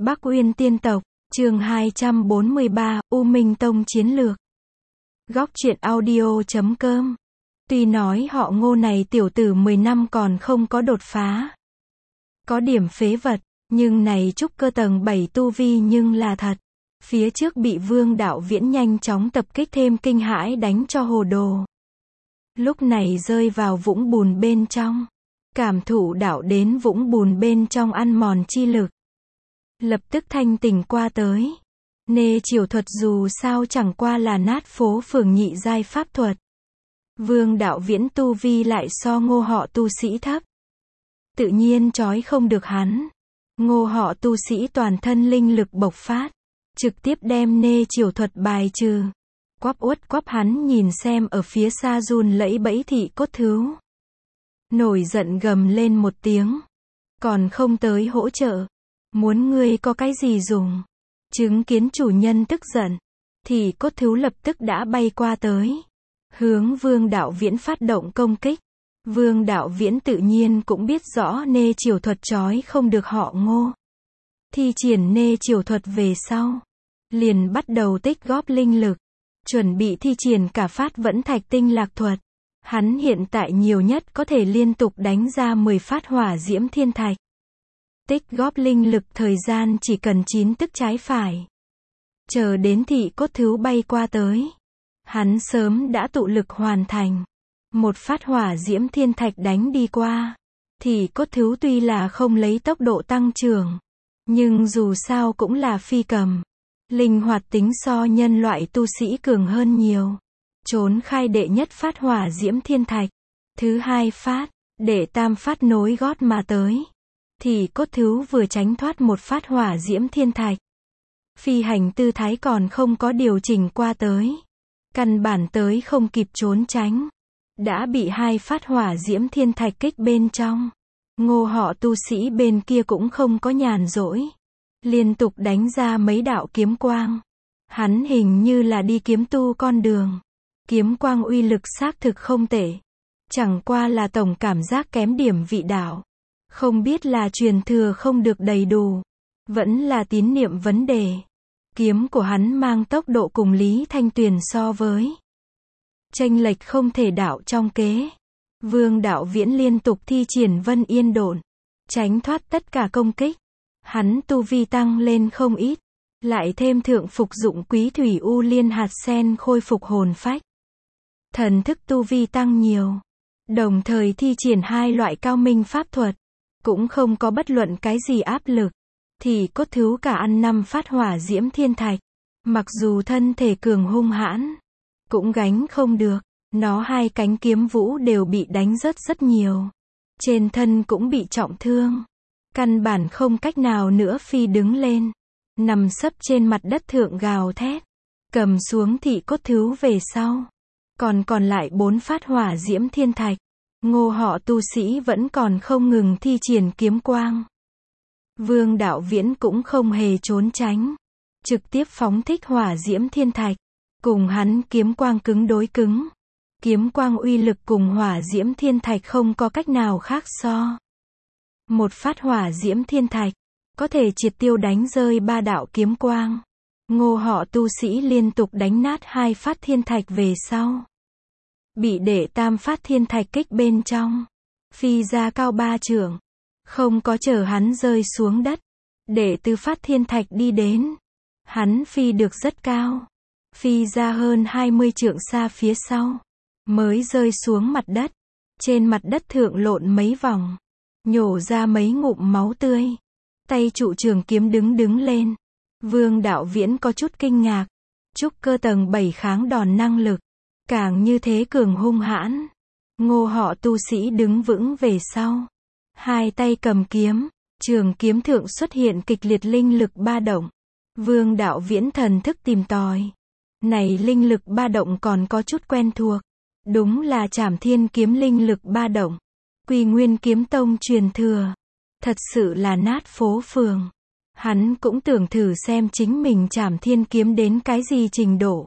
Bắc Uyên Tiên Tộc, chương 243, U Minh Tông Chiến Lược. Góc truyện audio.com. Tuy nói họ Ngô này tiểu tử 10 năm còn không có đột phá, có điểm phế vật, nhưng này trúc cơ tầng 7 tu vi nhưng là thật. Phía trước bị Vương Đạo Viễn nhanh chóng tập kích thêm kinh hãi đánh cho hồ đồ. Lúc này rơi vào vũng bùn bên trong, cảm thụ đạo đến vũng bùn bên trong ăn mòn chi lực. Lập tức thanh tỉnh qua tới. Nê chiều thuật dù sao chẳng qua là nát phố phường nhị giai pháp thuật. Vương Đạo Viễn tu vi lại so Ngô họ tu sĩ thấp, tự nhiên trói không được hắn. Ngô họ tu sĩ toàn thân linh lực bộc phát, trực tiếp đem nê chiều thuật bài trừ. Quắp uất quắp hắn nhìn xem ở phía xa run lẫy bẫy thị cốt thứu, nổi giận gầm lên một tiếng. Còn không tới hỗ trợ, muốn ngươi có cái gì dùng. Chứng kiến chủ nhân tức giận, thì cốt thứu lập tức đã bay qua tới, hướng Vương Đạo Viễn phát động công kích. Vương Đạo Viễn tự nhiên cũng biết rõ nê chiều thuật trói không được họ Ngô. Thi triển nê chiều thuật về sau, liền bắt đầu tích góp linh lực, chuẩn bị thi triển cả phát vẫn thạch tinh lạc thuật. Hắn hiện tại nhiều nhất có thể liên tục đánh ra 10 phát hỏa diễm thiên thạch. Tích góp linh lực thời gian chỉ cần 9 tức trái phải. Chờ đến thị cốt thứu bay qua tới, hắn sớm đã tụ lực hoàn thành. Một phát hỏa diễm thiên thạch đánh đi qua, thì cốt thứu tuy là không lấy tốc độ tăng trưởng, nhưng dù sao cũng là phi cầm. Linh hoạt tính so nhân loại tu sĩ cường hơn nhiều. Trốn khai đệ nhất phát hỏa diễm thiên thạch, thứ hai phát, đệ tam phát nối gót mà tới. Thì cốt thứu vừa tránh thoát một phát hỏa diễm thiên thạch, phi hành tư thái còn không có điều chỉnh qua tới, căn bản tới không kịp trốn tránh, đã bị hai phát hỏa diễm thiên thạch kích bên trong. Ngô họ tu sĩ bên kia cũng không có nhàn rỗi, liên tục đánh ra mấy đạo kiếm quang. Hắn hình như là đi kiếm tu con đường. Kiếm quang uy lực xác thực không tệ, chẳng qua là tổng cảm giác kém điểm vị đạo. Không biết là truyền thừa không được đầy đủ, vẫn là tín niệm vấn đề. Kiếm của hắn mang tốc độ cùng Lý Thanh Tuyền so với chênh lệch không thể đạo trong kế. Vương Đạo Viễn liên tục thi triển Vân Yên Độn, tránh thoát tất cả công kích. Hắn tu vi tăng lên không ít, lại thêm thượng phục dụng Quý Thủy U Liên hạt sen khôi phục hồn phách, thần thức tu vi tăng nhiều, đồng thời thi triển hai loại cao minh pháp thuật, cũng không có bất luận cái gì áp lực. Thì cốt thứu cả ăn 5 phát hỏa diễm thiên thạch, mặc dù thân thể cường hung hãn, cũng gánh không được. Nó hai cánh kiếm vũ đều bị đánh rớt rất nhiều, trên thân cũng bị trọng thương, căn bản không cách nào nữa phi đứng lên, nằm sấp trên mặt đất thượng gào thét. Cầm xuống thị cốt thứu về sau, còn lại 4 phát hỏa diễm thiên thạch. Ngô họ tu sĩ vẫn còn không ngừng thi triển kiếm quang. Vương Đạo Viễn cũng không hề trốn tránh, trực tiếp phóng thích hỏa diễm thiên thạch, cùng hắn kiếm quang cứng đối cứng. Kiếm quang uy lực cùng hỏa diễm thiên thạch không có cách nào khác so. Một phát hỏa diễm thiên thạch, có thể triệt tiêu đánh rơi 3 đạo kiếm quang. Ngô họ tu sĩ liên tục đánh nát 2 phát thiên thạch về sau, bị đệ tam phát thiên thạch kích bên trong, phi ra cao 3 trượng, không có chờ hắn rơi xuống đất. Đệ tứ phát thiên thạch đi đến, hắn phi được rất cao, phi ra hơn 20 trượng xa phía sau, mới rơi xuống mặt đất. Trên mặt đất thượng lộn mấy vòng, nhổ ra mấy ngụm máu tươi, tay trụ trường kiếm đứng lên. Vương Đạo Viễn có chút kinh ngạc, trúc cơ tầng 7 kháng đòn năng lực, càng như thế cường hung hãn. Ngô họ tu sĩ đứng vững về sau, hai tay cầm kiếm, trường kiếm thượng xuất hiện kịch liệt linh lực ba động. Vương Đạo Viễn thần thức tìm tòi, này linh lực ba động còn có chút quen thuộc, đúng là Trảm Thiên kiếm linh lực ba động, Quy Nguyên kiếm tông truyền thừa, thật sự là nát phố phường. Hắn cũng tưởng thử xem chính mình Trảm Thiên kiếm đến cái gì trình độ.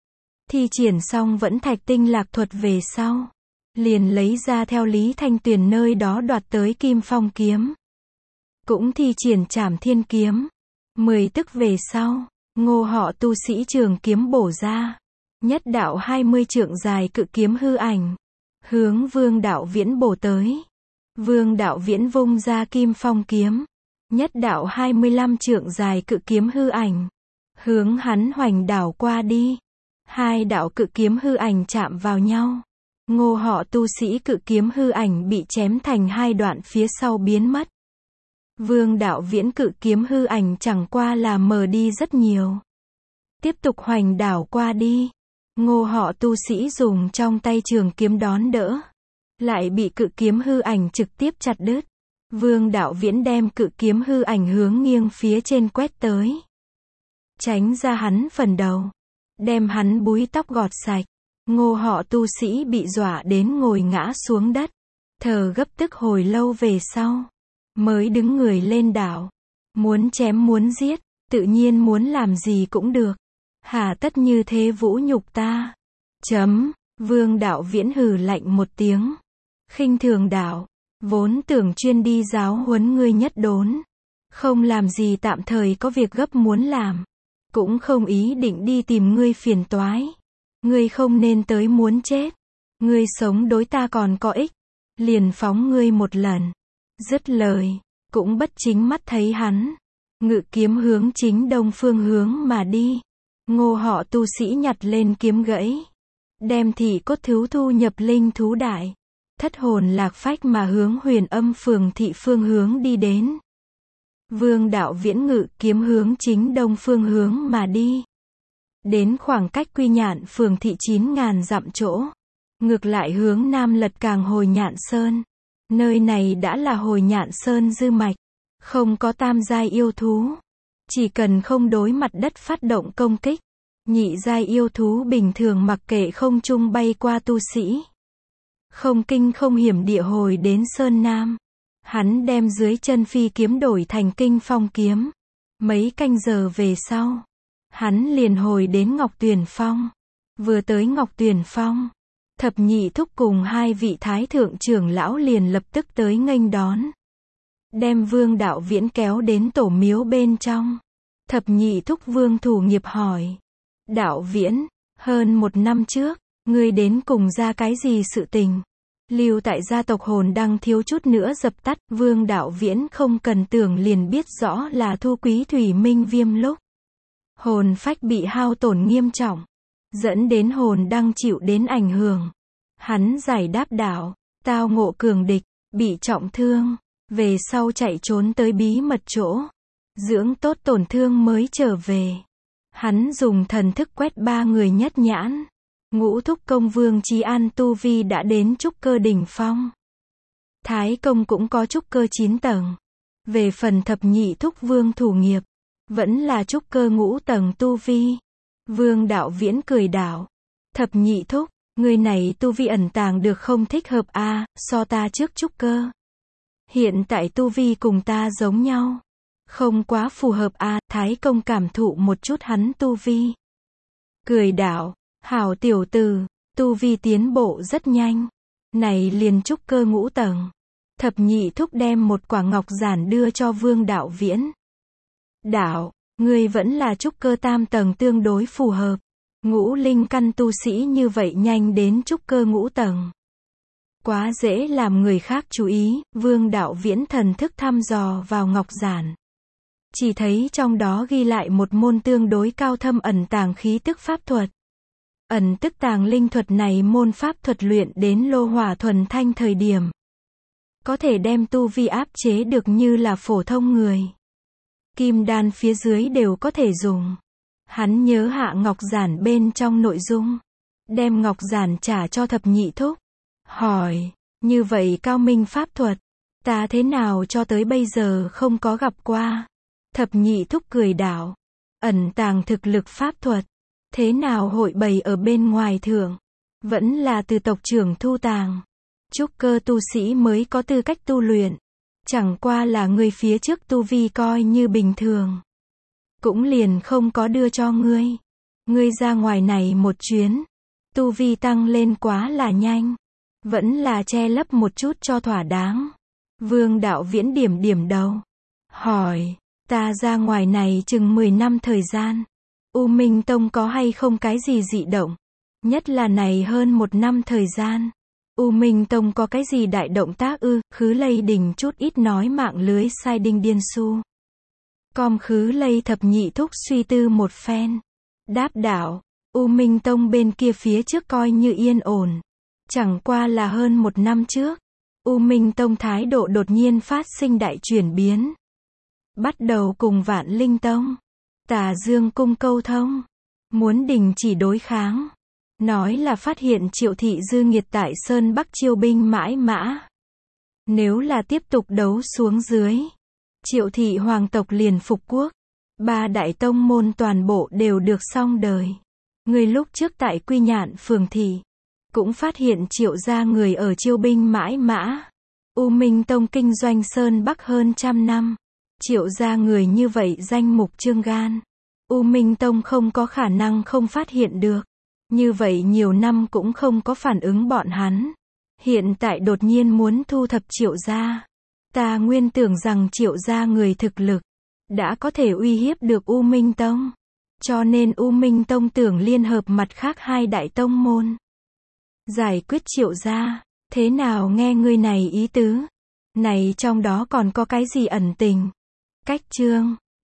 Thi triển xong vẫn thạch tinh lạc thuật về sau, liền lấy ra theo Lý Thanh Tuyền nơi đó đoạt tới Kim Phong kiếm, cũng thi triển Trảm Thiên kiếm. 10 tức về sau, Ngô họ tu sĩ trường kiếm bổ ra. Nhất đạo 20 trượng dài cự kiếm hư ảnh, hướng Vương Đạo Viễn bổ tới. Vương Đạo Viễn vung ra Kim Phong kiếm. Nhất đạo 25 trượng dài cự kiếm hư ảnh, hướng hắn hoành đảo qua đi. Hai đạo cự kiếm hư ảnh chạm vào nhau. Ngô họ tu sĩ cự kiếm hư ảnh bị chém thành hai đoạn phía sau biến mất. Vương Đạo Viễn cự kiếm hư ảnh chẳng qua là mờ đi rất nhiều. Tiếp tục hoành đảo qua đi. Ngô họ tu sĩ dùng trong tay trường kiếm đón đỡ, lại bị cự kiếm hư ảnh trực tiếp chặt đứt. Vương Đạo Viễn đem cự kiếm hư ảnh hướng nghiêng phía trên quét tới, tránh ra hắn phần đầu, đem hắn búi tóc gọt sạch. Ngô họ tu sĩ bị dọa đến ngồi ngã xuống đất, thở gấp tức hồi lâu về sau, mới đứng người lên đảo. Muốn chém muốn giết, tự nhiên muốn làm gì cũng được. Hà tất như thế vũ nhục ta. Vương Đạo Viễn hừ lạnh một tiếng. Khinh thường đạo, vốn tưởng chuyên đi giáo huấn ngươi nhất đốn. Không làm gì, tạm thời có việc gấp muốn làm. Cũng không ý định đi tìm ngươi phiền toái. Ngươi không nên tới muốn chết. Ngươi sống đối ta còn có ích. Liền phóng ngươi một lần. Dứt lời, cũng bất chính mắt thấy hắn ngự kiếm hướng chính đông phương hướng mà đi. Ngô họ tu sĩ nhặt lên kiếm gãy, đem thị cốt thú thu nhập linh thú đại, thất hồn lạc phách mà hướng Huyền Âm Phường thị phương hướng đi đến. Vương Đạo Viễn ngự kiếm hướng chính đông phương hướng mà đi, đến khoảng cách Quy Nhạn Phường thị 9.000 dặm chỗ, ngược lại hướng nam lật càng Hồi Nhạn Sơn. Nơi này đã là Hồi Nhạn Sơn dư mạch, không có tam giai yêu thú. Chỉ cần không đối mặt đất phát động công kích, nhị giai yêu thú bình thường mặc kệ không trung bay qua tu sĩ. Không kinh không hiểm địa hồi đến Sơn Nam. Hắn đem dưới chân phi kiếm đổi thành Kinh Phong kiếm. Mấy canh giờ về sau, hắn liền hồi đến Ngọc Tuyền Phong. Vừa tới Ngọc Tuyền Phong, Thập Nhị Thúc cùng hai vị thái thượng trưởng lão liền lập tức tới nghênh đón, đem Vương Đạo Viễn kéo đến tổ miếu bên trong. Thập Nhị Thúc Vương Thủ Nghiệp hỏi: Đạo Viễn, hơn 1 năm trước, ngươi đến cùng ra cái gì sự tình? Lưu tại gia tộc Hồn Đăng thiếu chút nữa dập tắt. Vương Đạo Viễn không cần tưởng liền biết rõ là Thu Quý Thủy Minh Viêm lúc hồn phách bị hao tổn nghiêm trọng, dẫn đến Hồn Đăng chịu đến ảnh hưởng. Hắn giải đáp đạo, tao ngộ cường địch, bị trọng thương, về sau chạy trốn tới bí mật chỗ, dưỡng tốt tổn thương mới trở về. Hắn dùng thần thức quét 3 người nhất nhãn. Ngũ Thúc Công Vương Chí An tu vi đã đến trúc cơ đỉnh phong. Thái Công cũng có trúc cơ 9 tầng. Về phần Thập Nhị Thúc Vương Thủ Nghiệp, vẫn là trúc cơ ngũ tầng tu vi. Vương Đạo Viễn cười đạo: Thập Nhị Thúc, người này tu vi ẩn tàng được không thích hợp a, so ta trước trúc cơ. Hiện tại tu vi cùng ta giống nhau, không quá phù hợp a. Thái Công cảm thụ một chút hắn tu vi, cười đạo: Hảo tiểu tử, tu vi tiến bộ rất nhanh, này liền trúc cơ ngũ tầng. Thập Nhị Thúc đem một quả ngọc giản đưa cho Vương Đạo Viễn. Đạo, ngươi vẫn là trúc cơ tam tầng tương đối phù hợp. Ngũ linh căn tu sĩ như vậy nhanh đến trúc cơ ngũ tầng, quá dễ làm người khác chú ý. Vương Đạo Viễn thần thức thăm dò vào ngọc giản, chỉ thấy trong đó ghi lại một môn tương đối cao thâm ẩn tàng khí tức pháp thuật. Ẩn tức tàng linh thuật này môn pháp thuật luyện đến lô hỏa thuần thanh thời điểm, có thể đem tu vi áp chế được như là phổ thông người. Kim đan phía dưới đều có thể dùng. Hắn nhớ hạ ngọc giản bên trong nội dung, đem ngọc giản trả cho Thập Nhị Thúc, hỏi: Như vậy cao minh pháp thuật, ta thế nào cho tới bây giờ không có gặp qua? Thập Nhị Thúc cười đạo: Ẩn tàng thực lực pháp thuật, thế nào hội bày ở bên ngoài thượng, vẫn là từ tộc trưởng thu tàng. Trúc cơ tu sĩ mới có tư cách tu luyện, chẳng qua là người phía trước tu vi coi như bình thường, cũng liền không có đưa cho ngươi. Ngươi ra ngoài này một chuyến, tu vi tăng lên quá là nhanh, vẫn là che lấp một chút cho thỏa đáng. Vương Đạo Viễn điểm điểm đầu, hỏi: Ta ra ngoài này chừng 10 năm thời gian. U Minh Tông có hay không cái gì dị động? Nhất là này hơn 1 năm thời gian. U Minh Tông có cái gì đại động tác ư? Khứ Lây Đình chút ít nói mạng lưới sai đinh điên su. Khứ Lây thập nhị thúc suy tư một phen. Đáp đạo, U Minh Tông bên kia phía trước coi như yên ổn. Chẳng qua là hơn 1 năm trước. U Minh Tông thái độ đột nhiên phát sinh đại chuyển biến. Bắt đầu cùng Vạn Linh Tông, Tà Dương Cung câu thông. Muốn đình chỉ đối kháng. Nói là phát hiện Triệu Thị dư nghiệt tại Sơn Bắc chiêu binh mãi mã. Nếu là tiếp tục đấu xuống dưới, Triệu Thị hoàng tộc liền phục quốc. 3 đại tông môn toàn bộ đều được xong đời. Người lúc trước tại Quy Nhạn phường thị, cũng phát hiện Triệu gia người ở chiêu binh mãi mã. U Minh Tông kinh doanh Sơn Bắc hơn 100 năm. Triệu gia người như vậy danh mục trương gan. U Minh Tông không có khả năng không phát hiện được. Như vậy nhiều năm cũng không có phản ứng bọn hắn. Hiện tại đột nhiên muốn thu thập Triệu gia. Ta nguyên tưởng rằng Triệu gia người thực lực đã có thể uy hiếp được U Minh Tông. Cho nên U Minh Tông tưởng liên hợp mặt khác 2 đại tông môn. Giải quyết Triệu gia. Thế nào nghe ngươi này ý tứ? Này trong đó còn có cái gì ẩn tình? Cách chương